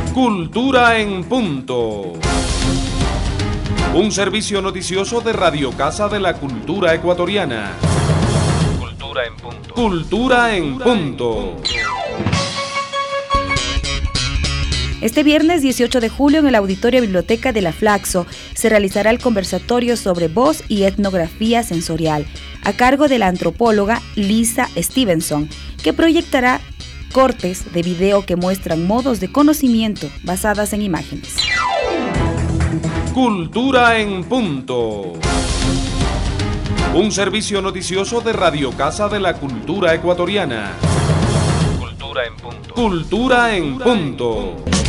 Cultura en Punto. Un servicio noticioso de Radio Casa de la Cultura Ecuatoriana. Cultura en Punto. Cultura en Punto. Este viernes 18 de julio en el Auditorio Biblioteca de la Flaxo se realizará el conversatorio sobre voz y etnografía sensorial a cargo de la antropóloga Lisa Stevenson, que proyectará cortes de video que muestran modos de conocimiento basadas en imágenes. Cultura en Punto. Un servicio noticioso de Radio Casa de la Cultura Ecuatoriana. Cultura en Punto. Cultura en Punto.